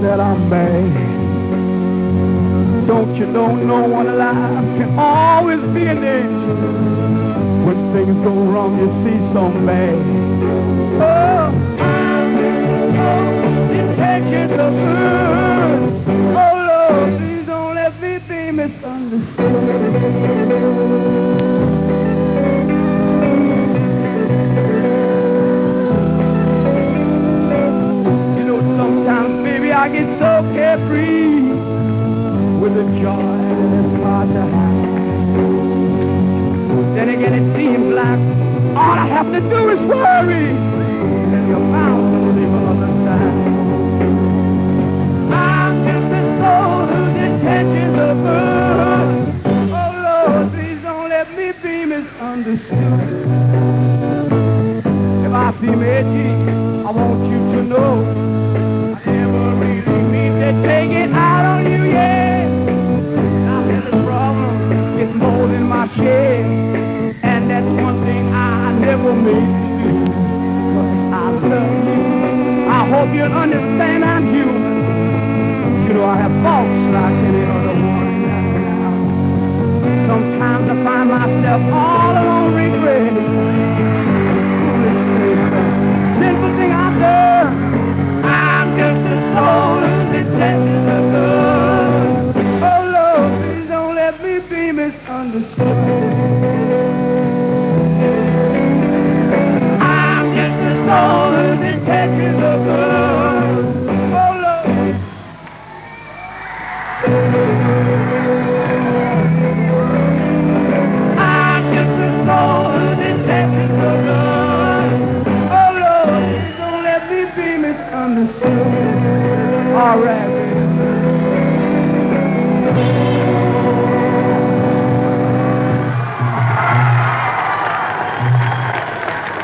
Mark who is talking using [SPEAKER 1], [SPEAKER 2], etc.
[SPEAKER 1] that I'm bad. Don't you know no one alive can always be an angel? When things go wrong, you see so bad. Oh, intentions of good. Oh Lord, please don't let me be misunderstood. You know, sometimes, baby, I get so carefree with a joy that's hard to hide. Then again, it seems like all I have to do is worry, and you're bound on the other side. I'm just a soul whose intentions are good. Oh Lord, please don't let me be misunderstood. If I seem edgy, I want you to know I never really mean to take it out on you, yeah. Now there's a problem, it's more than my share, and that's one thing I never made to do. I love you. I hope you'll understand I'm human. You know I have faults like any other one. Sometimes I find myself all alone regretting sinful thing I've done. I'm just a soul who's intended to good. Oh Lord, please don't let me be misunderstood. I'm just a soul whose intentions are good. Oh Lord. I'm just a soul whose intentions are good. Oh Lord, please don't let me be misunderstood. All right, baby.